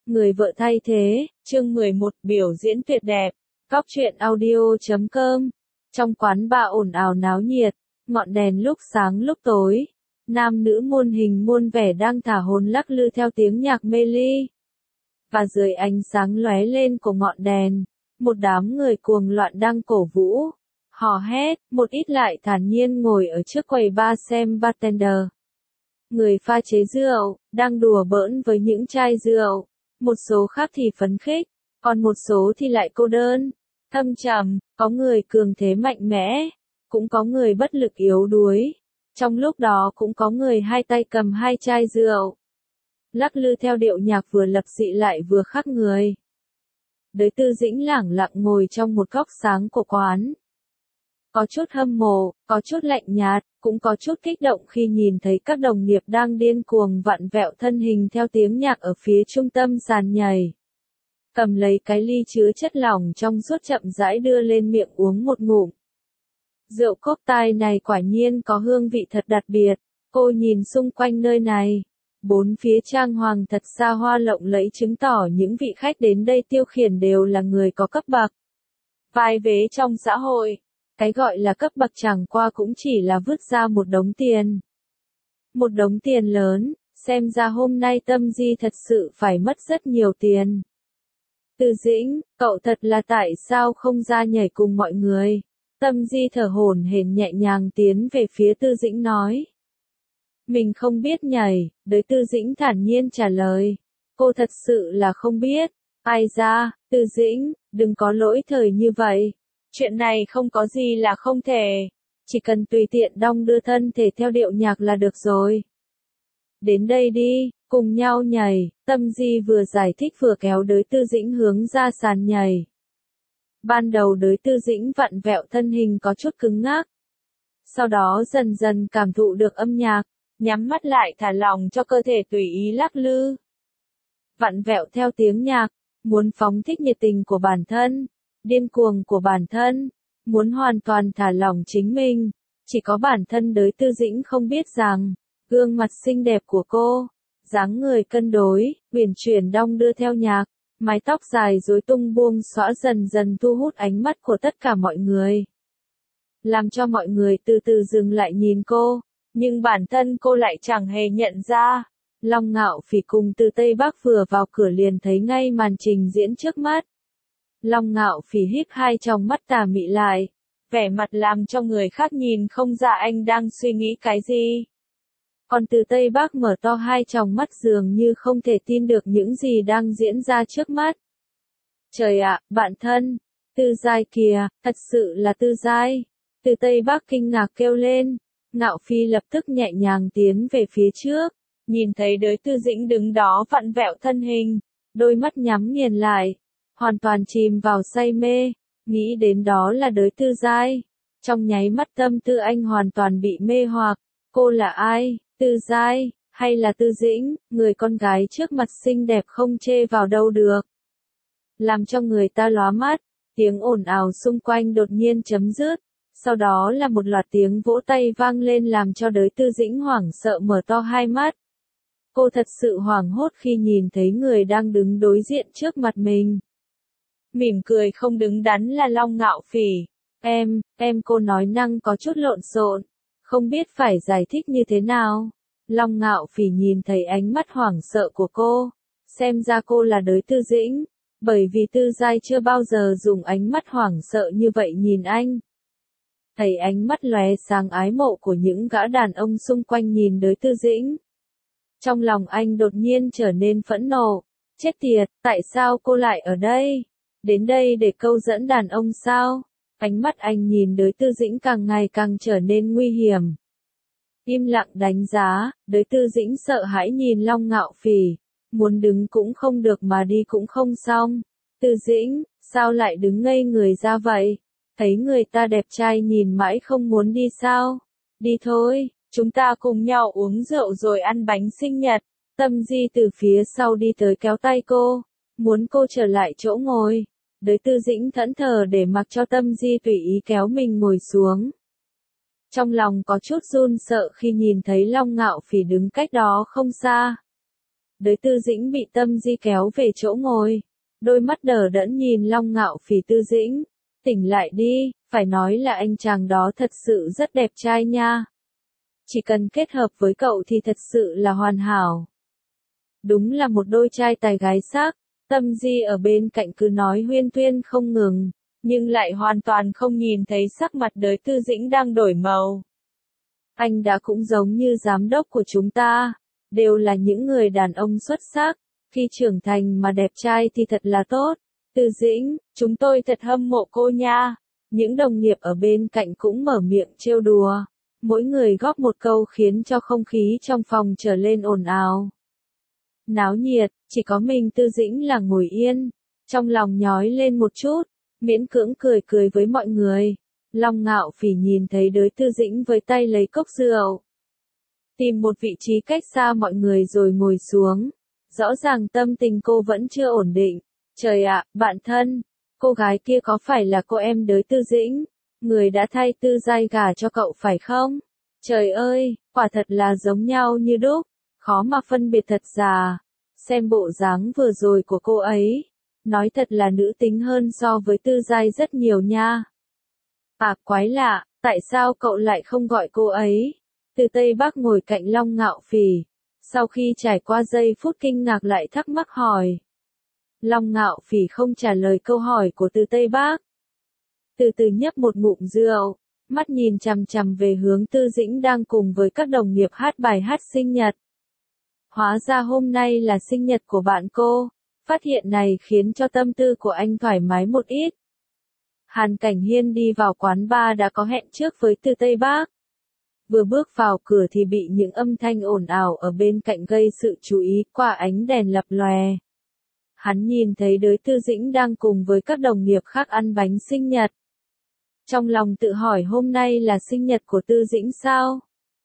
Người vợ thay thế, chương 11, biểu diễn tuyệt đẹp. Góc truyện audio.com. Trong quán bar ồn ào náo nhiệt, ngọn đèn lúc sáng lúc tối, nam nữ muôn hình muôn vẻ đang thả hồn lắc lư theo tiếng nhạc mê ly. Và dưới ánh sáng lóe lên của ngọn đèn, một đám người cuồng loạn đang cổ vũ, hò hét, một ít lại thản nhiên ngồi ở trước quầy bar xem bartender. Người pha chế rượu, đang đùa bỡn với những chai rượu, một số khác thì phấn khích, còn một số thì lại cô đơn, thâm trầm, có người cường thế mạnh mẽ, cũng có người bất lực yếu đuối. Trong lúc đó cũng có người hai tay cầm hai chai rượu, lắc lư theo điệu nhạc vừa lập dị lại vừa khác người. Đới Tư Dĩnh lẳng lặng ngồi trong một góc sáng của quán. Có chút hâm mộ, có chút lạnh nhạt, cũng có chút kích động khi nhìn thấy các đồng nghiệp đang điên cuồng vặn vẹo thân hình theo tiếng nhạc ở phía trung tâm sàn nhảy. Cầm lấy cái ly chứa chất lỏng trong suốt chậm rãi đưa lên miệng uống một ngụm. Rượu cocktail này quả nhiên có hương vị thật đặc biệt. Cô nhìn xung quanh nơi này. Bốn phía trang hoàng thật xa hoa lộng lẫy chứng tỏ những vị khách đến đây tiêu khiển đều là người có cấp bậc. Vai vế trong xã hội. Cái gọi là cấp bậc chẳng qua cũng chỉ là vứt ra một đống tiền. Một đống tiền lớn, xem ra hôm nay Tâm Di thật sự phải mất rất nhiều tiền. Tư Dĩnh, cậu thật là tại sao không ra nhảy cùng mọi người? Tâm Di thở hổn hển nhẹ nhàng tiến về phía Tư Dĩnh nói. Mình không biết nhảy, Đới Tư Dĩnh thản nhiên trả lời. Cô thật sự là không biết. Ai ra, Tư Dĩnh, đừng có lỗi thời như vậy. Chuyện này không có gì là không thể. Chỉ cần tùy tiện đong đưa thân thể theo điệu nhạc là được rồi. Đến đây đi, cùng nhau nhảy. Tâm Di vừa giải thích vừa kéo Đới Tư Dĩnh hướng ra sàn nhảy. Ban đầu Đới Tư Dĩnh vặn vẹo thân hình có chút cứng ngắc. Sau đó dần dần cảm thụ được âm nhạc, nhắm mắt lại thả lỏng cho cơ thể tùy ý lắc lư. Vặn vẹo theo tiếng nhạc, muốn phóng thích nhiệt tình của bản thân, điên cuồng của bản thân, muốn hoàn toàn thả lỏng chính mình. Chỉ có bản thân Đới Tư Dĩnh không biết rằng, gương mặt xinh đẹp của cô, dáng người cân đối, uyển chuyển đong đưa theo nhạc, mái tóc dài rối tung buông xõa dần dần thu hút ánh mắt của tất cả mọi người. Làm cho mọi người từ từ dừng lại nhìn cô, nhưng bản thân cô lại chẳng hề nhận ra. Long Ngạo Phỉ cùng từ Tây Bắc vừa vào cửa liền thấy ngay màn trình diễn trước mắt. Long Ngạo Phỉ híp hai tròng mắt tà mị lại, vẻ mặt làm cho người khác nhìn không ra anh đang suy nghĩ cái gì. Còn từ Tây Bắc mở to hai tròng mắt dường như không thể tin được những gì đang diễn ra trước mắt. Trời ạ, bạn thân, Tư Giai kìa, thật sự là Tư Giai. Từ Tây Bắc kinh ngạc kêu lên. Ngạo Phi lập tức nhẹ nhàng tiến về phía trước, nhìn thấy Đới Tư Dĩnh đứng đó vặn vẹo thân hình, đôi mắt nhắm nghiền lại, hoàn toàn chìm vào say mê, nghĩ đến đó là Đới Tư Giai. Trong nháy mắt tâm tư anh hoàn toàn bị mê hoặc. Cô là ai? Tư Giai, hay là Tư Dĩnh, người con gái trước mặt xinh đẹp không chê vào đâu được. Làm cho người ta lóa mắt, tiếng ồn ào xung quanh đột nhiên chấm dứt. Sau đó là một loạt tiếng vỗ tay vang lên làm cho Đới Tư Dĩnh hoảng sợ mở to hai mắt. Cô thật sự hoảng hốt khi nhìn thấy người đang đứng đối diện trước mặt mình. Mỉm cười không đứng đắn là Long Ngạo Phỉ. Em cô nói năng có chút lộn xộn, không biết phải giải thích như thế nào. Long Ngạo Phỉ nhìn thấy ánh mắt hoảng sợ của cô, xem ra cô là Đới Tư Dĩnh, bởi vì Tư Giai chưa bao giờ dùng ánh mắt hoảng sợ như vậy nhìn anh. Thấy ánh mắt lóe sáng ái mộ của những gã đàn ông xung quanh nhìn Đới Tư Dĩnh. Trong lòng anh đột nhiên trở nên phẫn nộ. Chết tiệt, tại sao cô lại ở đây? Đến đây để câu dẫn đàn ông sao? Ánh mắt anh nhìn Đới Tư Dĩnh càng ngày càng trở nên nguy hiểm. Im lặng đánh giá, Đới Tư Dĩnh sợ hãi nhìn Long Ngạo Phỉ. Muốn đứng cũng không được mà đi cũng không xong. Tư Dĩnh, sao lại đứng ngây người ra vậy? Thấy người ta đẹp trai nhìn mãi không muốn đi sao? Đi thôi, chúng ta cùng nhau uống rượu rồi ăn bánh sinh nhật. Tâm Di từ phía sau đi tới kéo tay cô, muốn cô trở lại chỗ ngồi. Đới Tư Dĩnh thẫn thờ để mặc cho Tâm Di tùy ý kéo mình ngồi xuống. Trong lòng có chút run sợ khi nhìn thấy Long Ngạo Phỉ đứng cách đó không xa. Đới Tư Dĩnh bị Tâm Di kéo về chỗ ngồi. Đôi mắt đờ đẫn nhìn Long Ngạo Phỉ. Tư Dĩnh, tỉnh lại đi, phải nói là anh chàng đó thật sự rất đẹp trai nha. Chỉ cần kết hợp với cậu thì thật sự là hoàn hảo. Đúng là một đôi trai tài gái sắc. Tâm Di ở bên cạnh cứ nói huyên tuyên không ngừng, nhưng lại hoàn toàn không nhìn thấy sắc mặt Đới Tư Dĩnh đang đổi màu. Anh đã cũng giống như giám đốc của chúng ta, đều là những người đàn ông xuất sắc, khi trưởng thành mà đẹp trai thì thật là tốt. Tư Dĩnh, chúng tôi thật hâm mộ cô nha. Những đồng nghiệp ở bên cạnh cũng mở miệng trêu đùa, mỗi người góp một câu khiến cho không khí trong phòng trở lên ồn ào. Náo nhiệt, chỉ có mình Tư Dĩnh là ngồi yên, trong lòng nhói lên một chút, miễn cưỡng cười cười với mọi người. Long Ngạo Phỉ nhìn thấy Đới Tư Dĩnh với tay lấy cốc rượu, tìm một vị trí cách xa mọi người rồi ngồi xuống. Rõ ràng tâm tình cô vẫn chưa ổn định. Trời ạ, bạn thân, cô gái kia có phải là cô em Đới Tư Dĩnh, người đã thay Tư Giai gả cho cậu phải không? Trời ơi, quả thật là giống nhau như đúc, khó mà phân biệt thật giả. Xem bộ dáng vừa rồi của cô ấy, nói thật là nữ tính hơn so với Tư Giai rất nhiều nha. À, quái lạ, tại sao cậu lại không gọi cô ấy? Từ Tây Bắc ngồi cạnh Long Ngạo Phỉ, sau khi trải qua giây phút kinh ngạc lại thắc mắc hỏi. Long Ngạo Phỉ không trả lời câu hỏi của Từ Tây Bắc. Từ từ nhấp một ngụm rượu, mắt nhìn chằm chằm về hướng Tư Dĩnh đang cùng với các đồng nghiệp hát bài hát sinh nhật. Hóa ra hôm nay là sinh nhật của bạn cô. Phát hiện này khiến cho tâm tư của anh thoải mái một ít. Hàn Cảnh Hiên đi vào quán bar đã có hẹn trước với Từ Tây Bắc. Vừa bước vào cửa thì bị những âm thanh ồn ào ở bên cạnh gây sự chú ý qua ánh đèn lập lòe. Hắn nhìn thấy Đới Tư Dĩnh đang cùng với các đồng nghiệp khác ăn bánh sinh nhật. Trong lòng tự hỏi hôm nay là sinh nhật của Tư Dĩnh sao?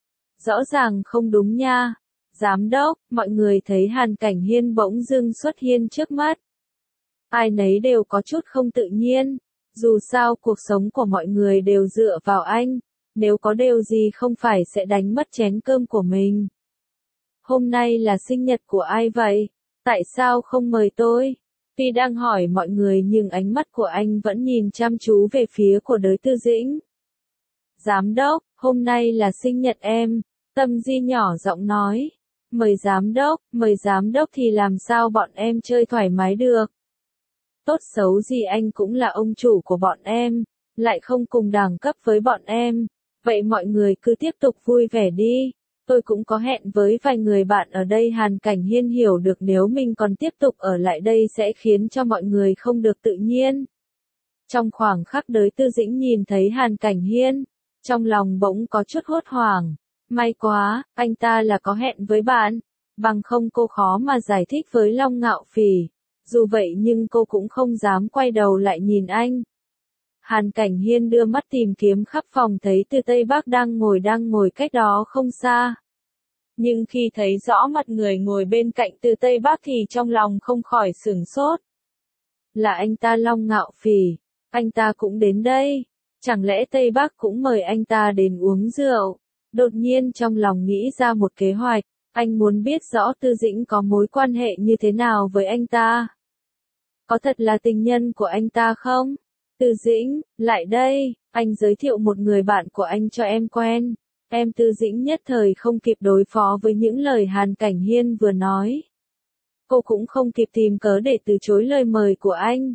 Rõ ràng không đúng nha. Giám đốc, mọi người thấy Hàn Cảnh Hiên bỗng dưng xuất hiện trước mắt. Ai nấy đều có chút không tự nhiên. Dù sao cuộc sống của mọi người đều dựa vào anh. Nếu có điều gì không phải sẽ đánh mất chén cơm của mình. Hôm nay là sinh nhật của ai vậy? Tại sao không mời tôi? Tuy đang hỏi mọi người nhưng ánh mắt của anh vẫn nhìn chăm chú về phía của Đới Tư Dĩnh. Giám đốc, hôm nay là sinh nhật em. Tâm Di nhỏ giọng nói. Mời giám đốc thì làm sao bọn em chơi thoải mái được. Tốt xấu gì anh cũng là ông chủ của bọn em, lại không cùng đẳng cấp với bọn em. Vậy mọi người cứ tiếp tục vui vẻ đi. Tôi cũng có hẹn với vài người bạn ở đây. Hàn Cảnh Hiên hiểu được nếu mình còn tiếp tục ở lại đây sẽ khiến cho mọi người không được tự nhiên. Trong khoảng khắc Đới Tư Dĩnh nhìn thấy Hàn Cảnh Hiên, trong lòng bỗng có chút hốt hoảng. May quá, anh ta là có hẹn với bạn, bằng không cô khó mà giải thích với Long Ngạo Phỉ. Dù vậy nhưng cô cũng không dám quay đầu lại nhìn anh. Hàn Cảnh Hiên đưa mắt tìm kiếm khắp phòng thấy Từ Tây Bắc đang ngồi cách đó không xa. Nhưng khi thấy rõ mặt người ngồi bên cạnh Từ Tây Bắc thì trong lòng không khỏi sửng sốt. Là anh ta Long Ngạo Phỉ, anh ta cũng đến đây. Chẳng lẽ Tây Bắc cũng mời anh ta đến uống rượu? Đột nhiên trong lòng nghĩ ra một kế hoạch, anh muốn biết rõ Tư Dĩnh có mối quan hệ như thế nào với anh ta. Có thật là tình nhân của anh ta không? Tư Dĩnh, lại đây, anh giới thiệu một người bạn của anh cho em quen. Em Tư Dĩnh nhất thời không kịp đối phó với những lời Hàn Cảnh Hiên vừa nói. Cô cũng không kịp tìm cớ để từ chối lời mời của anh.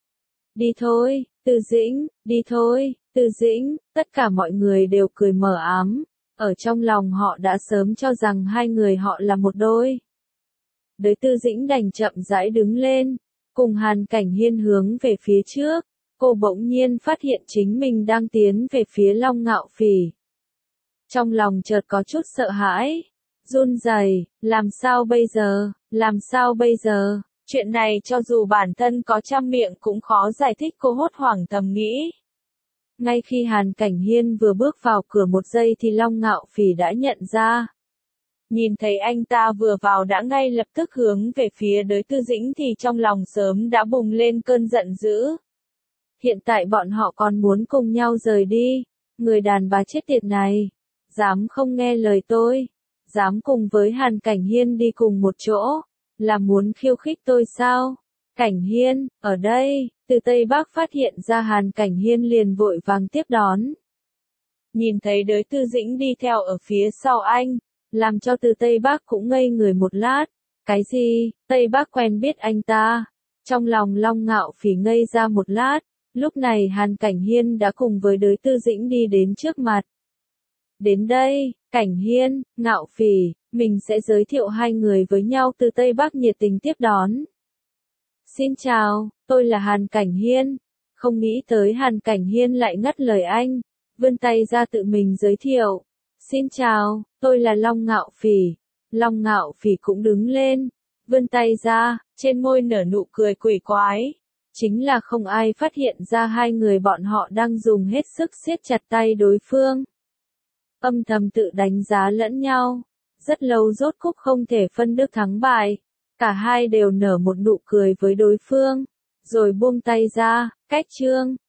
Đi thôi, Tư Dĩnh, đi thôi, Tư Dĩnh, tất cả mọi người đều cười mờ ám. Ở trong lòng họ đã sớm cho rằng hai người họ là một đôi. Đới Tư Dĩnh đành chậm rãi đứng lên, cùng Hàn Cảnh Hiên hướng về phía trước. Cô bỗng nhiên phát hiện chính mình đang tiến về phía Long Ngạo Phỉ. Trong lòng chợt có chút sợ hãi, run rẩy, làm sao bây giờ, chuyện này cho dù bản thân có trăm miệng cũng khó giải thích, cô hốt hoảng thầm nghĩ. Ngay khi Hàn Cảnh Hiên vừa bước vào cửa một giây thì Long Ngạo Phỉ đã nhận ra. Nhìn thấy anh ta vừa vào đã ngay lập tức hướng về phía Đới Tư Dĩnh thì trong lòng sớm đã bùng lên cơn giận dữ. Hiện tại bọn họ còn muốn cùng nhau rời đi. Người đàn bà chết tiệt này, dám không nghe lời tôi, dám cùng với Hàn Cảnh Hiên đi cùng một chỗ, Là muốn khiêu khích tôi sao? Cảnh Hiên, ở đây, từ Tây Bắc phát hiện ra Hàn Cảnh Hiên liền vội vàng tiếp đón. Nhìn thấy đới Tư Dĩnh đi theo ở phía sau anh, làm cho từ Tây Bắc cũng ngây người một lát. Cái gì, Tây Bắc quen biết anh ta? Trong lòng Long Ngạo Phỉ ngây ra một lát, lúc này Hàn Cảnh Hiên đã cùng với đới Tư Dĩnh đi đến trước mặt. Đến đây, Cảnh Hiên, Ngạo Phỉ, mình sẽ giới thiệu hai người với nhau. Từ Tây Bắc nhiệt tình tiếp đón. Xin chào, tôi là Hàn Cảnh Hiên. Không nghĩ tới Hàn Cảnh Hiên lại ngắt lời anh, vươn tay ra tự mình giới thiệu. Xin chào, tôi là Long Ngạo Phỉ. Long Ngạo Phỉ cũng đứng lên, vươn tay ra, trên môi nở nụ cười quỷ quái. Chính là không ai phát hiện ra hai người bọn họ đang dùng hết sức siết chặt tay đối phương. Âm thầm tự đánh giá lẫn nhau. Rất lâu rốt cục không thể phân được thắng bại. Cả hai đều nở một nụ cười với đối phương, rồi buông tay ra, cách chương.